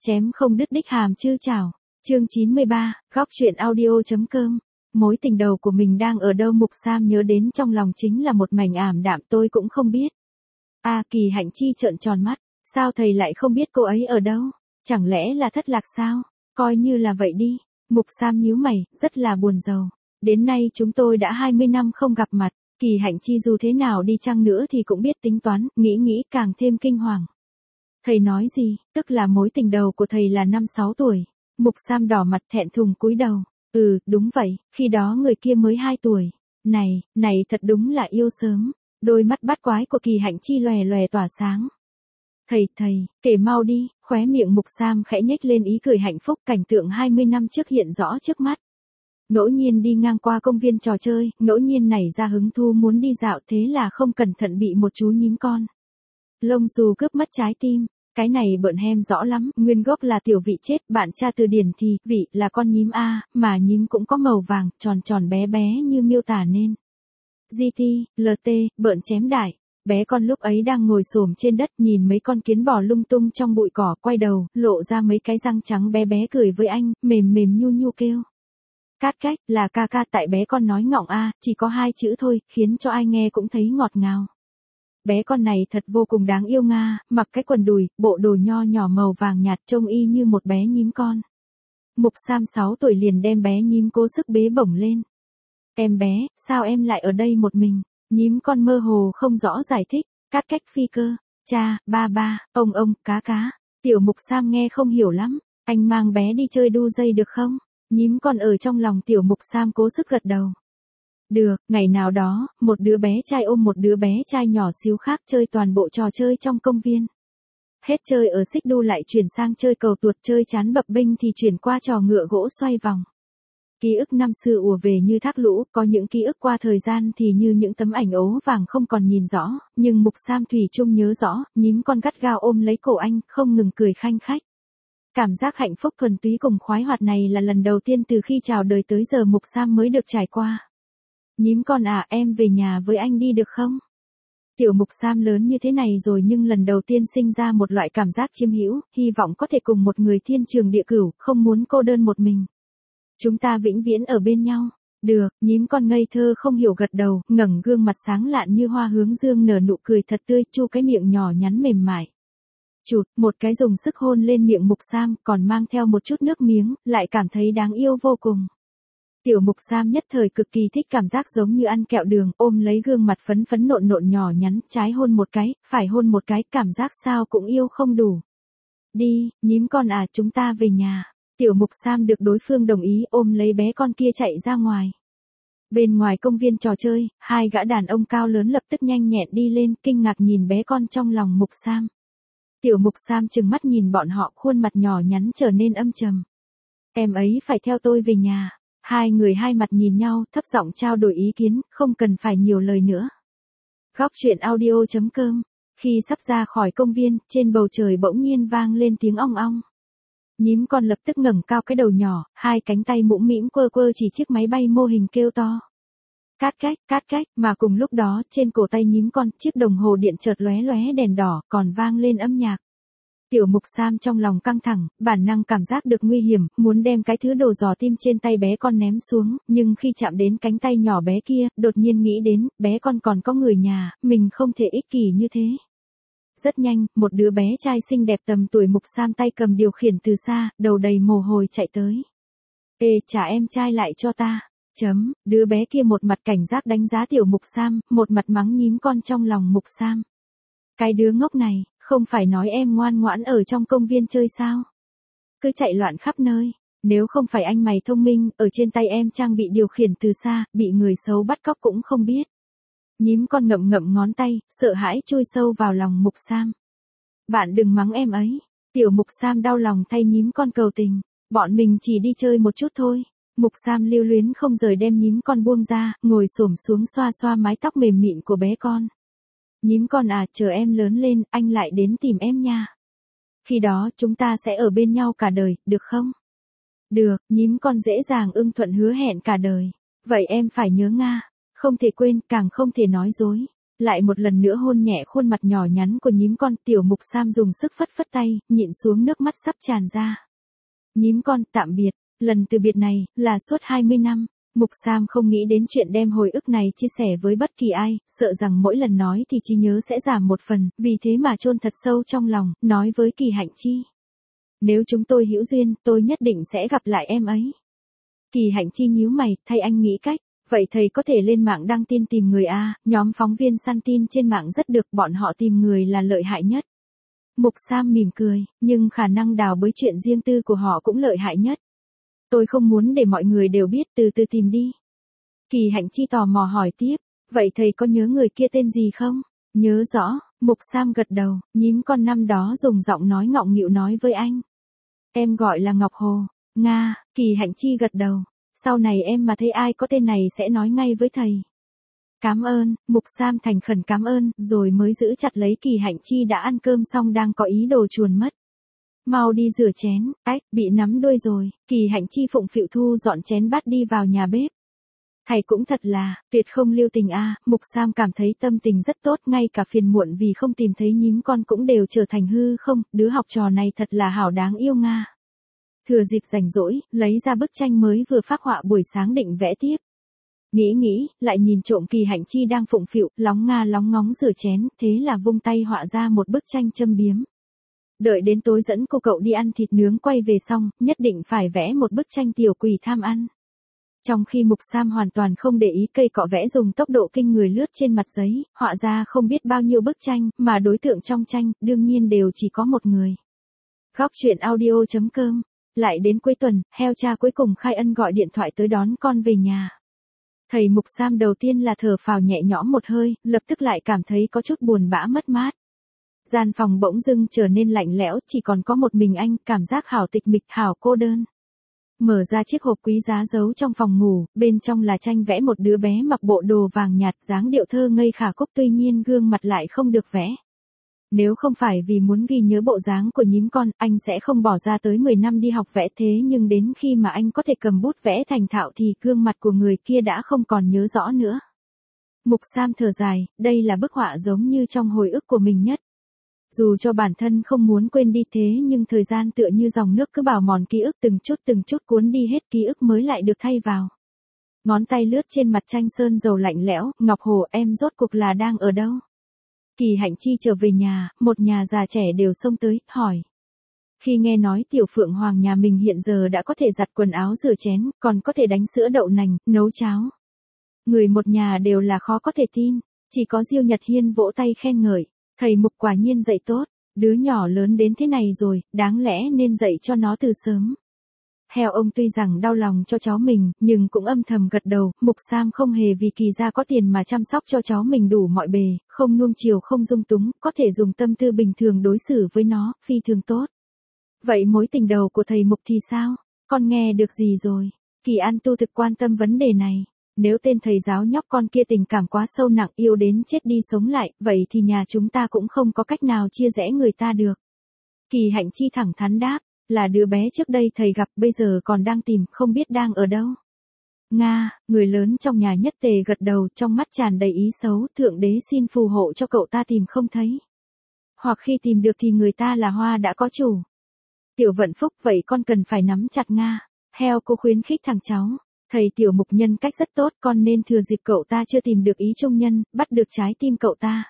Chém không đứt đích hàm chư chảo. Chương 93, góc chuyện audio.com. Mối tình đầu của mình đang ở đâu Mục Sam nhớ đến trong lòng chính là một mảnh ảm đạm tôi cũng không biết. Kỳ Hạnh Chi trợn tròn mắt, sao thầy lại không biết cô ấy ở đâu? Chẳng lẽ là thất lạc sao? Coi như là vậy đi. Mục Sam nhíu mày, rất là buồn rầu. Đến nay chúng tôi đã 20 năm không gặp mặt, Kỳ Hạnh Chi dù thế nào đi chăng nữa thì cũng biết tính toán, nghĩ càng thêm kinh hoàng. Thầy nói gì, tức là mối tình đầu của thầy là 5-6 tuổi. Mục Sam đỏ mặt thẹn thùng cúi đầu. Đúng vậy, khi đó người kia mới 2 tuổi. Này thật đúng là yêu sớm. Đôi mắt bắt quái của Kỳ Hạnh Chi lòe lòe tỏa sáng. Thầy, kể mau đi, khóe miệng Mục Sam khẽ nhếch lên ý cười hạnh phúc, cảnh tượng 20 năm trước hiện rõ trước mắt. Ngẫu nhiên đi ngang qua công viên trò chơi, ngẫu nhiên nảy ra hứng thú muốn đi dạo, thế là không cẩn thận bị một chú nhím con lông xù cướp mất trái tim. Cái này bợn hem rõ lắm, nguyên gốc là tiểu vị chết, bạn tra từ điển thì vị là con nhím A, mà nhím cũng có màu vàng, tròn bé bé như miêu tả nên. LT, bợn chém đại. Bé con lúc ấy đang ngồi xổm trên đất nhìn mấy con kiến bò lung tung trong bụi cỏ, quay đầu, lộ ra mấy cái răng trắng bé bé cười với anh, mềm nhu kêu. Cát cách, là ca ca, tại bé con nói ngọng A, chỉ có 2 chữ thôi, khiến cho ai nghe cũng thấy ngọt ngào. Bé con này thật vô cùng đáng yêu nga, mặc cái quần đùi, bộ đồ nho nhỏ màu vàng nhạt trông y như một bé nhím con. Mục Sam 6 tuổi liền đem bé nhím cố sức bế bổng lên. Em bé, sao em lại ở đây một mình? Nhím con mơ hồ không rõ giải thích. Cát cách phi cơ, cha, ba, ông, cá. Tiểu Mục Sam nghe không hiểu lắm. Anh mang bé đi chơi đu dây được không? Nhím con ở trong lòng Tiểu Mục Sam cố sức gật đầu. Được, ngày nào đó, một đứa bé trai ôm một đứa bé trai nhỏ xíu khác chơi toàn bộ trò chơi trong công viên. Hết chơi ở xích đu lại chuyển sang chơi cầu tuột, chơi chán bập bênh thì chuyển qua trò ngựa gỗ xoay vòng. Ký ức năm xưa ùa về như thác lũ, có những ký ức qua thời gian thì như những tấm ảnh ố vàng không còn nhìn rõ, nhưng Mục Sam thủy chung nhớ rõ, nhím con gắt gao ôm lấy cổ anh, không ngừng cười khanh khách. Cảm giác hạnh phúc thuần túy cùng khoái hoạt này là lần đầu tiên từ khi chào đời tới giờ Mục Sam mới được trải qua. Nhím con à, em về nhà với anh đi được không? Tiểu Mục Sam lớn như thế này rồi nhưng lần đầu tiên sinh ra một loại cảm giác chiếm hữu, hy vọng có thể cùng một người thiên trường địa cửu, không muốn cô đơn một mình. Chúng ta vĩnh viễn ở bên nhau. Được, nhím con ngây thơ không hiểu gật đầu, ngẩng gương mặt sáng lạn như hoa hướng dương nở nụ cười thật tươi, chu cái miệng nhỏ nhắn mềm mại. Chụt, một cái dùng sức hôn lên miệng Mục Sam, còn mang theo một chút nước miếng, lại cảm thấy đáng yêu vô cùng. Tiểu Mục Sam nhất thời cực kỳ thích cảm giác giống như ăn kẹo đường, ôm lấy gương mặt phấn nộn nhỏ nhắn, trái hôn một cái, phải hôn một cái, cảm giác sao cũng yêu không đủ. Đi, nhím con à, chúng ta về nhà. Tiểu Mục Sam được đối phương đồng ý, ôm lấy bé con kia chạy ra ngoài. Bên ngoài công viên trò chơi, 2 gã đàn ông cao lớn lập tức nhanh nhẹn đi lên, kinh ngạc nhìn bé con trong lòng Mục Sam. Tiểu Mục Sam trừng mắt nhìn bọn họ, khuôn mặt nhỏ nhắn trở nên âm trầm. Em ấy phải theo tôi về nhà. 2 người hai mặt nhìn nhau, thấp giọng trao đổi ý kiến, không cần phải nhiều lời nữa. Góc chuyện audio.com. Khi sắp ra khỏi công viên, trên bầu trời bỗng nhiên vang lên tiếng ong ong. Nhím con lập tức ngẩng cao cái đầu nhỏ, 2 cánh tay mũm mĩm quơ chỉ chiếc máy bay mô hình kêu to. Cát cách, mà cùng lúc đó, trên cổ tay nhím con, chiếc đồng hồ điện chợt lóe đèn đỏ, còn vang lên âm nhạc. Tiểu Mục Sam trong lòng căng thẳng, bản năng cảm giác được nguy hiểm, muốn đem cái thứ đồ dò tim trên tay bé con ném xuống, nhưng khi chạm đến cánh tay nhỏ bé kia, đột nhiên nghĩ đến, bé con còn có người nhà, mình không thể ích kỷ như thế. Rất nhanh, một đứa bé trai xinh đẹp tầm tuổi Mục Sam tay cầm điều khiển từ xa, đầu đầy mồ hôi chạy tới. Trả em trai lại cho ta. Đứa bé kia một mặt cảnh giác đánh giá Tiểu Mục Sam, một mặt mắng nhím con trong lòng Mục Sam. Cái đứa ngốc này, không phải nói em ngoan ngoãn ở trong công viên chơi sao? Cứ chạy loạn khắp nơi, nếu không phải anh mày thông minh, ở trên tay em trang bị điều khiển từ xa, bị người xấu bắt cóc cũng không biết. Nhím con ngậm ngón tay, sợ hãi chui sâu vào lòng Mục Sam. Bạn đừng mắng em ấy. Tiểu Mục Sam đau lòng thay nhím con cầu tình. Bọn mình chỉ đi chơi một chút thôi. Mục Sam lưu luyến không rời đem nhím con buông ra, ngồi xổm xuống xoa mái tóc mềm mịn của bé con. Nhím con à, chờ em lớn lên, anh lại đến tìm em nha. Khi đó, chúng ta sẽ ở bên nhau cả đời, được không? Được, nhím con dễ dàng ưng thuận hứa hẹn cả đời. Vậy em phải nhớ nga. Không thể quên, càng không thể nói dối. lại một lần nữa hôn nhẹ khuôn mặt nhỏ nhắn của nhím con. Tiểu Mục Sam dùng sức phất phất tay, nhịn xuống nước mắt sắp tràn ra. Nhím con, tạm biệt. Lần từ biệt này, là suốt 20 năm. Mục Sam không nghĩ đến chuyện đem hồi ức này chia sẻ với bất kỳ ai, sợ rằng mỗi lần nói thì trí nhớ sẽ giảm một phần, vì thế mà chôn thật sâu trong lòng, nói với Kỳ Hạnh Chi. Nếu chúng tôi hữu duyên, tôi nhất định sẽ gặp lại em ấy. Kỳ Hạnh Chi nhíu mày, thay anh nghĩ cách. Vậy thầy có thể lên mạng đăng tin tìm người a, nhóm phóng viên săn tin trên mạng rất được, bọn họ tìm người là lợi hại nhất. Mục Sam mỉm cười, nhưng khả năng đào bới chuyện riêng tư của họ cũng lợi hại nhất. Tôi không muốn để mọi người đều biết, từ từ tìm đi. Kỳ Hạnh Chi tò mò hỏi tiếp, vậy thầy có nhớ người kia tên gì không? Nhớ rõ, Mục Sam gật đầu, nhím con năm đó dùng giọng nói ngọng nghịu nói với anh. Em gọi là Ngọc Hồ. Nga, Kỳ Hạnh Chi gật đầu. Sau này em mà thấy ai có tên này sẽ nói ngay với thầy. Cảm ơn, Mục Sam thành khẩn cảm ơn, rồi mới giữ chặt lấy Kỳ Hạnh Chi đã ăn cơm xong đang có ý đồ chuồn mất. Mau đi rửa chén, bị nắm đuôi rồi. Kỳ Hạnh Chi phụng phịu thu dọn chén bát đi vào nhà bếp. Thầy cũng thật là, tuyệt không lưu tình a. Mục Sam cảm thấy tâm tình rất tốt, ngay cả phiền muộn vì không tìm thấy nhím con cũng đều trở thành hư không, đứa học trò này thật là hảo đáng yêu Nga. Thừa dịp rảnh rỗi, lấy ra bức tranh mới vừa phác họa buổi sáng định vẽ tiếp. Nghĩ, lại nhìn trộm Kỳ Hạnh Chi đang phụng phịu, lóng nga lóng ngóng rửa chén, thế là vung tay họa ra một bức tranh châm biếm. Đợi đến tối dẫn cô cậu đi ăn thịt nướng quay về xong, nhất định phải vẽ một bức tranh tiểu quỷ tham ăn. Trong khi Mục Sam hoàn toàn không để ý, cây cọ vẽ dùng tốc độ kinh người lướt trên mặt giấy, họa ra không biết bao nhiêu bức tranh, mà đối tượng trong tranh, đương nhiên đều chỉ có một người. Góc truyện audio.com. Lại đến cuối tuần, heo cha cuối cùng khai ân gọi điện thoại tới đón con về nhà. Thầy Mục Sam đầu tiên là thở phào nhẹ nhõm một hơi, lập tức lại cảm thấy có chút buồn bã mất mát. Gian phòng bỗng dưng trở nên lạnh lẽo, chỉ còn có một mình anh, cảm giác hảo tịch mịch, hảo cô đơn. Mở ra chiếc hộp quý giá giấu trong phòng ngủ, bên trong là tranh vẽ một đứa bé mặc bộ đồ vàng nhạt, dáng điệu thơ ngây khả cúc, tuy nhiên gương mặt lại không được vẽ. Nếu không phải vì muốn ghi nhớ bộ dáng của nhím con, anh sẽ không bỏ ra tới 10 năm đi học vẽ, thế nhưng đến khi mà anh có thể cầm bút vẽ thành thạo thì gương mặt của người kia đã không còn nhớ rõ nữa. Mục Sam thở dài, đây là bức họa giống như trong hồi ức của mình nhất. Dù cho bản thân không muốn quên đi, thế nhưng thời gian tựa như dòng nước cứ bào mòn ký ức, từng chút cuốn đi hết ký ức mới lại được thay vào. Ngón tay lướt trên mặt tranh sơn dầu lạnh lẽo, Ngọc Hồ, em rốt cuộc là đang ở đâu? Kỳ Hạnh Chi trở về nhà, một nhà già trẻ đều xông tới, hỏi. Khi nghe nói Tiểu Phượng Hoàng nhà mình hiện giờ đã có thể giặt quần áo rửa chén, còn có thể đánh sữa đậu nành, nấu cháo. Người một nhà đều là khó có thể tin, chỉ có Diêu Nhật Hiên vỗ tay khen ngợi. Thầy Mục quả nhiên dạy tốt, đứa nhỏ lớn đến thế này rồi, đáng lẽ nên dạy cho nó từ sớm. Heo ông tuy rằng đau lòng cho cháu mình, nhưng cũng âm thầm gật đầu, Mục Sam không hề vì Kỳ gia có tiền mà chăm sóc cho cháu mình đủ mọi bề, không nuông chiều không dung túng, có thể dùng tâm tư bình thường đối xử với nó, phi thường tốt. Vậy mối tình đầu của thầy Mục thì sao? Con nghe được gì rồi? Kỳ An Tu thực quan tâm vấn đề này. Nếu tên thầy giáo nhóc con kia tình cảm quá sâu nặng, yêu đến chết đi sống lại, vậy thì nhà chúng ta cũng không có cách nào chia rẽ người ta được. Kỳ Hạnh Chi thẳng thắn đáp, là đứa bé trước đây thầy gặp, bây giờ còn đang tìm, không biết đang ở đâu. Nga, người lớn trong nhà nhất tề gật đầu, trong mắt tràn đầy ý xấu, Thượng Đế xin phù hộ cho cậu ta tìm không thấy. Hoặc khi tìm được thì người ta là hoa đã có chủ. Tiểu Vận Phúc, vậy con cần phải nắm chặt Nga. Heo cô khuyến khích thằng cháu. Thầy Tiểu Mục nhân cách rất tốt, con nên thừa dịp cậu ta chưa tìm được ý trung nhân, bắt được trái tim cậu ta.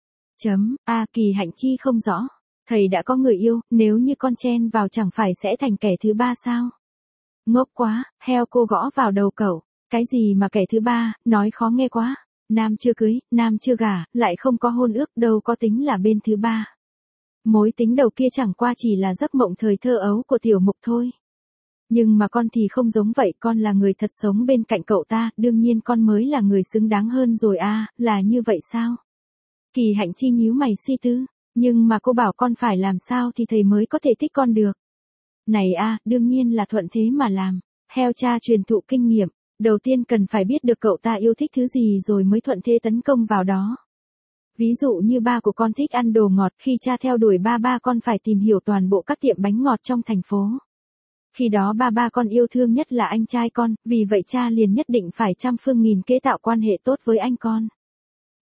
Kỳ Hạnh Chi không rõ. Thầy đã có người yêu, nếu như con chen vào chẳng phải sẽ thành kẻ thứ ba sao? Ngốc quá, heo cô gõ vào đầu cậu. Cái gì mà kẻ thứ ba, nói khó nghe quá. Nam chưa cưới, nam chưa gả, lại không có hôn ước, đâu có tính là bên thứ ba. Mối tính đầu kia chẳng qua chỉ là giấc mộng thời thơ ấu của Tiểu Mục thôi. Nhưng mà con thì không giống vậy, con là người thật sống bên cạnh cậu ta, đương nhiên con mới là người xứng đáng hơn rồi là như vậy sao? Kỳ Hạnh Chi nhíu mày suy tư, nhưng mà cô bảo con phải làm sao thì thầy mới có thể thích con được. Này đương nhiên là thuận thế mà làm, heo cha truyền thụ kinh nghiệm, đầu tiên cần phải biết được cậu ta yêu thích thứ gì rồi mới thuận thế tấn công vào đó. Ví dụ như ba của con thích ăn đồ ngọt, khi cha theo đuổi ba con phải tìm hiểu toàn bộ các tiệm bánh ngọt trong thành phố. Khi đó ba con yêu thương nhất là anh trai con, vì vậy cha liền nhất định phải trăm phương nghìn kế tạo quan hệ tốt với anh con.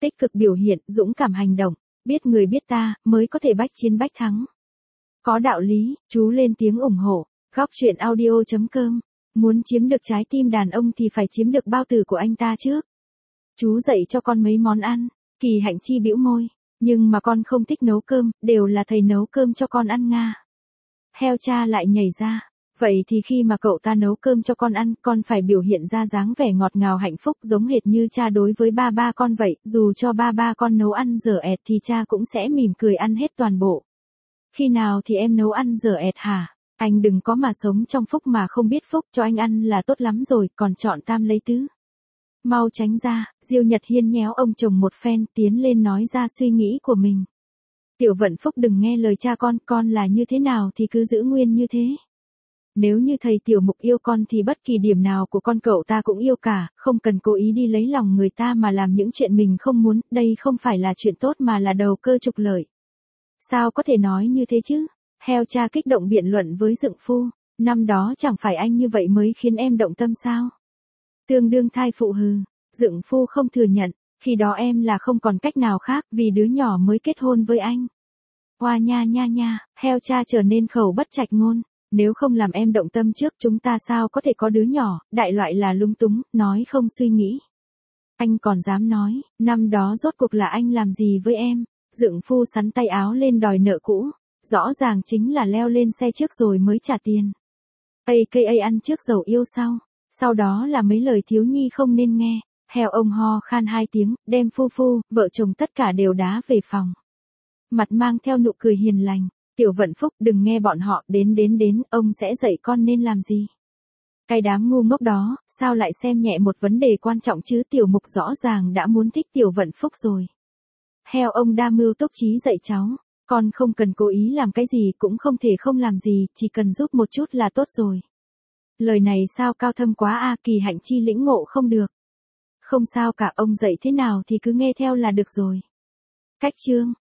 tích cực biểu hiện, dũng cảm hành động, biết người biết ta, mới có thể bách chiến bách thắng. Có đạo lý, chú lên tiếng ủng hộ. Góc chuyện audio.com. Muốn chiếm được trái tim đàn ông thì phải chiếm được bao tử của anh ta trước. Chú dạy cho con mấy món ăn. Kỳ Hạnh Chi bĩu môi. Nhưng mà con không thích nấu cơm, đều là thầy nấu cơm cho con ăn nga. Heo cha lại nhảy ra. Vậy thì khi mà cậu ta nấu cơm cho con ăn, con phải biểu hiện ra dáng vẻ ngọt ngào hạnh phúc giống hệt như cha đối với ba con vậy. Dù cho ba con nấu ăn dở ẹt thì cha cũng sẽ mỉm cười ăn hết toàn bộ. Khi nào thì em nấu ăn dở ẹt hả? Anh đừng có mà sống trong phúc mà không biết phúc, cho anh ăn là tốt lắm rồi, còn chọn tam lấy tứ. Mau tránh ra. Diêu Nhật Hiên nhéo ông chồng một phen, tiến lên nói ra suy nghĩ của mình. Tiểu Vận Phúc đừng nghe lời cha con là như thế nào thì cứ giữ nguyên như thế. Nếu như thầy Tiểu Mục yêu con thì bất kỳ điểm nào của con cậu ta cũng yêu cả, không cần cố ý đi lấy lòng người ta mà làm những chuyện mình không muốn, đây không phải là chuyện tốt mà là đầu cơ trục lợi. Sao có thể nói như thế chứ? Heo cha kích động biện luận với Dượng Phu, năm đó chẳng phải anh như vậy mới khiến em động tâm sao? Tương đương thai phụ hừ, Dượng Phu không thừa nhận, khi đó em là không còn cách nào khác vì đứa nhỏ mới kết hôn với anh. Hoa nha nha nha, heo cha trở nên khẩu bất trạch ngôn. Nếu không làm em động tâm trước chúng ta sao có thể có đứa nhỏ, đại loại là lung túng, nói không suy nghĩ. Anh còn dám nói, năm đó rốt cuộc là anh làm gì với em? Dượng Phu sắn tay áo lên đòi nợ cũ, rõ ràng chính là leo lên xe trước rồi mới trả tiền. AKA ăn trước dầu yêu sau đó là mấy lời thiếu nhi không nên nghe. Heo ông ho khan 2 tiếng, đem Phu, vợ chồng tất cả đều đá về phòng. Mặt mang theo nụ cười hiền lành. Tiểu Vận Phúc đừng nghe bọn họ, đến, ông sẽ dạy con nên làm gì. Cái đám ngu ngốc đó, sao lại xem nhẹ một vấn đề quan trọng chứ? Tiểu Mục rõ ràng đã muốn thích Tiểu Vận Phúc rồi. Heo ông đa mưu túc trí dạy cháu, con không cần cố ý làm cái gì cũng không thể không làm gì, chỉ cần giúp một chút là tốt rồi. Lời này sao cao thâm quá a, Kỳ Hạnh Chi lĩnh ngộ không được. Không sao cả, ông dạy thế nào thì cứ nghe theo là được rồi. Cách chương